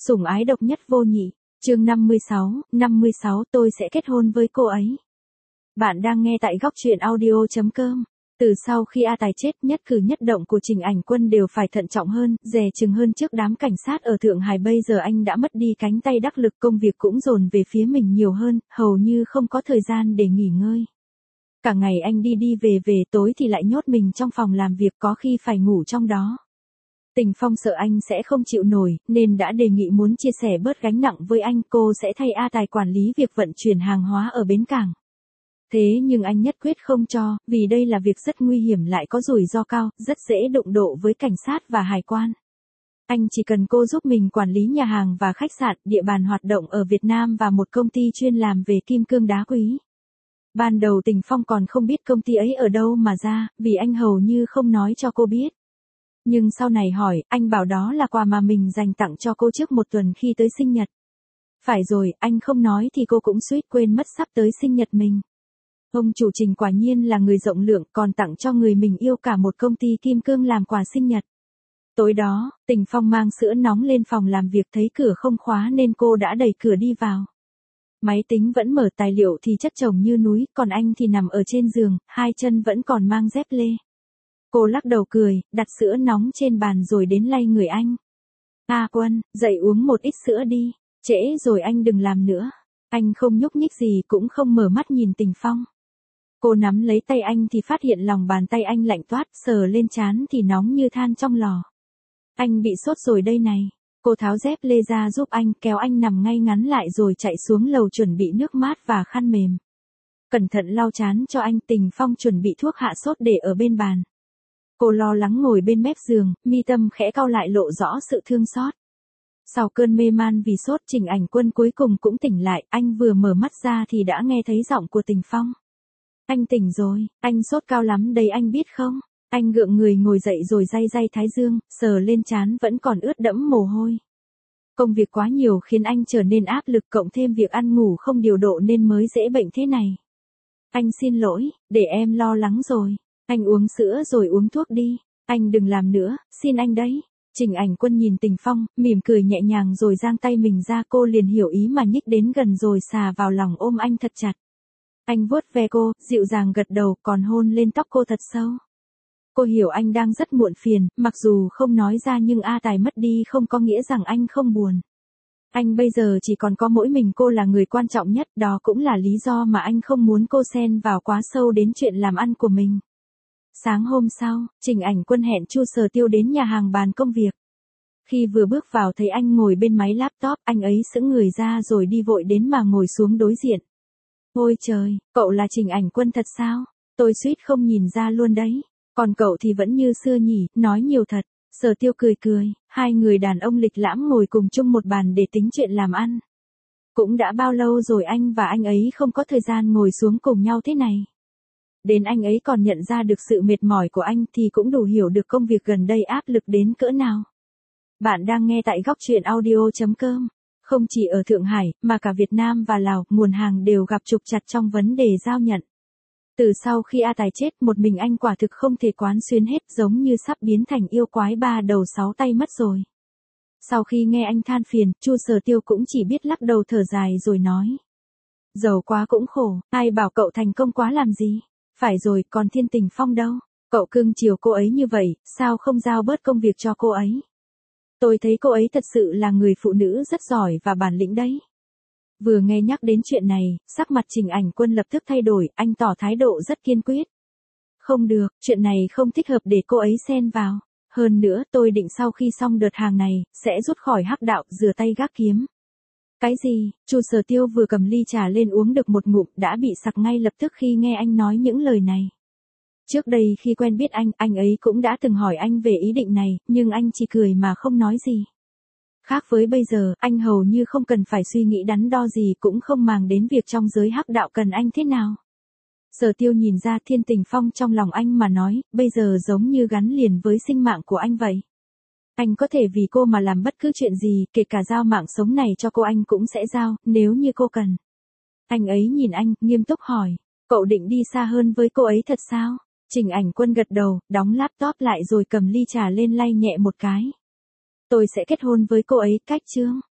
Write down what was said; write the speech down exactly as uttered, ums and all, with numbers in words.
Sủng ái độc nhất vô nhị, chương năm mươi sáu, năm mươi sáu tôi sẽ kết hôn với cô ấy. Bạn đang nghe tại góc truyện audio chấm com. Từ sau khi A Tài chết, nhất cử nhất động của Trình Ảnh Quân đều phải thận trọng hơn, dè chừng hơn trước đám cảnh sát ở Thượng Hải. Bây giờ anh đã mất đi cánh tay đắc lực, công việc cũng dồn về phía mình nhiều hơn, hầu như không có thời gian để nghỉ ngơi. Cả ngày anh đi đi về về, tối thì lại nhốt mình trong phòng làm việc, có khi phải ngủ trong đó. Tình Phong sợ anh sẽ không chịu nổi, nên đã đề nghị muốn chia sẻ bớt gánh nặng với anh, cô sẽ thay A Tài quản lý việc vận chuyển hàng hóa ở bến cảng. Thế nhưng anh nhất quyết không cho, vì đây là việc rất nguy hiểm, lại có rủi ro cao, rất dễ đụng độ với cảnh sát và hải quan. Anh chỉ cần cô giúp mình quản lý nhà hàng và khách sạn, địa bàn hoạt động ở Việt Nam và một công ty chuyên làm về kim cương đá quý. Ban đầu Tình Phong còn không biết công ty ấy ở đâu mà ra, vì anh hầu như không nói cho cô biết. Nhưng sau này hỏi, anh bảo đó là quà mà mình dành tặng cho cô trước một tuần khi tới sinh nhật. Phải rồi, anh không nói thì cô cũng suýt quên mất sắp tới sinh nhật mình. Ông chủ Trình quả nhiên là người rộng lượng, còn tặng cho người mình yêu cả một công ty kim cương làm quà sinh nhật. Tối đó, Tình Phong mang sữa nóng lên phòng làm việc, thấy cửa không khóa nên cô đã đẩy cửa đi vào. Máy tính vẫn mở, tài liệu thì chất chồng như núi, còn anh thì nằm ở trên giường, hai chân vẫn còn mang dép lê. Cô lắc đầu cười, đặt sữa nóng trên bàn rồi đến lay người anh. A Quân, dậy uống một ít sữa đi, trễ rồi anh đừng làm nữa. Anh không nhúc nhích gì, cũng không mở mắt nhìn Tình Phong. Cô nắm lấy tay anh thì phát hiện lòng bàn tay anh lạnh toát, sờ lên trán thì nóng như than trong lò. Anh bị sốt rồi đây này. Cô tháo dép lê ra giúp anh, kéo anh nằm ngay ngắn lại rồi chạy xuống lầu chuẩn bị nước mát và khăn mềm. Cẩn thận lau trán cho anh. Tình Phong chuẩn bị thuốc hạ sốt để ở bên bàn. Cô lo lắng ngồi bên mép giường, mi tâm khẽ cau lại lộ rõ sự thương xót. Sau cơn mê man vì sốt, Trình Ảnh Quân cuối cùng cũng tỉnh lại, anh vừa mở mắt ra thì đã nghe thấy giọng của Tình Phong. Anh tỉnh rồi, anh sốt cao lắm đấy anh biết không? Anh gượng người ngồi dậy rồi day day thái dương, sờ lên trán vẫn còn ướt đẫm mồ hôi. Công việc quá nhiều khiến anh trở nên áp lực, cộng thêm việc ăn ngủ không điều độ nên mới dễ bệnh thế này. Anh xin lỗi, để em lo lắng rồi. Anh uống sữa rồi uống thuốc đi. Anh đừng làm nữa, xin anh đấy. Trình Ảnh Quân nhìn Tình Phong, mỉm cười nhẹ nhàng rồi giang tay mình ra. Cô liền hiểu ý mà nhích đến gần rồi xà vào lòng ôm anh thật chặt. Anh vuốt ve cô, dịu dàng gật đầu, còn hôn lên tóc cô thật sâu. Cô hiểu anh đang rất muộn phiền, mặc dù không nói ra nhưng A Tài mất đi không có nghĩa rằng anh không buồn. Anh bây giờ chỉ còn có mỗi mình cô là người quan trọng nhất, đó cũng là lý do mà anh không muốn cô xen vào quá sâu đến chuyện làm ăn của mình. Sáng hôm sau, Trình Ảnh Quân hẹn Chu Sở Tiêu đến nhà hàng bàn công việc. Khi vừa bước vào thấy anh ngồi bên máy laptop, anh ấy sững người ra rồi đi vội đến mà ngồi xuống đối diện. Ôi trời, cậu là Trình Ảnh Quân thật sao? Tôi suýt không nhìn ra luôn đấy. Còn cậu thì vẫn như xưa nhỉ, nói nhiều thật. Sở Tiêu cười cười, hai người đàn ông lịch lãm ngồi cùng chung một bàn để tính chuyện làm ăn. Cũng đã bao lâu rồi anh và anh ấy không có thời gian ngồi xuống cùng nhau thế này. Đến anh ấy còn nhận ra được sự mệt mỏi của anh thì cũng đủ hiểu được công việc gần đây áp lực đến cỡ nào. Bạn đang nghe tại góc truyện audio chấm com. Không chỉ ở Thượng Hải, mà cả Việt Nam và Lào, nguồn hàng đều gặp trục trặc trong vấn đề giao nhận. Từ sau khi A Tài chết, một mình anh quả thực không thể quán xuyến hết, giống như sắp biến thành yêu quái ba đầu sáu tay mất rồi. Sau khi nghe anh than phiền, Chu Sở Tiêu cũng chỉ biết lắc đầu thở dài rồi nói. Giàu quá cũng khổ, ai bảo cậu thành công quá làm gì. Phải rồi, còn Thiên Tình Phong đâu? Cậu cưng chiều cô ấy như vậy, sao không giao bớt công việc cho cô ấy? Tôi thấy cô ấy thật sự là người phụ nữ rất giỏi và bản lĩnh đấy. Vừa nghe nhắc đến chuyện này, sắc mặt Trình Ảnh Quân lập tức thay đổi, anh tỏ thái độ rất kiên quyết. Không được, chuyện này không thích hợp để cô ấy xen vào. Hơn nữa, tôi định sau khi xong đợt hàng này, sẽ rút khỏi hắc đạo, rửa tay gác kiếm. Cái gì? Chu Sở Tiêu vừa cầm ly trà lên uống được một ngụm đã bị sặc ngay lập tức khi nghe anh nói những lời này. Trước đây khi quen biết anh, anh ấy cũng đã từng hỏi anh về ý định này, nhưng anh chỉ cười mà không nói gì. Khác với bây giờ, anh hầu như không cần phải suy nghĩ đắn đo gì, cũng không màng đến việc trong giới hắc đạo cần anh thế nào. Sở Tiêu nhìn ra Thiên Tình Phong trong lòng anh mà nói, bây giờ giống như gắn liền với sinh mạng của anh vậy. Anh có thể vì cô mà làm bất cứ chuyện gì, kể cả giao mạng sống này cho cô anh cũng sẽ giao, nếu như cô cần. Anh ấy nhìn anh, nghiêm túc hỏi, cậu định đi xa hơn với cô ấy thật sao? Trình Ảnh Quân gật đầu, đóng laptop lại rồi cầm ly trà lên lay nhẹ một cái. Tôi sẽ kết hôn với cô ấy, cách chương.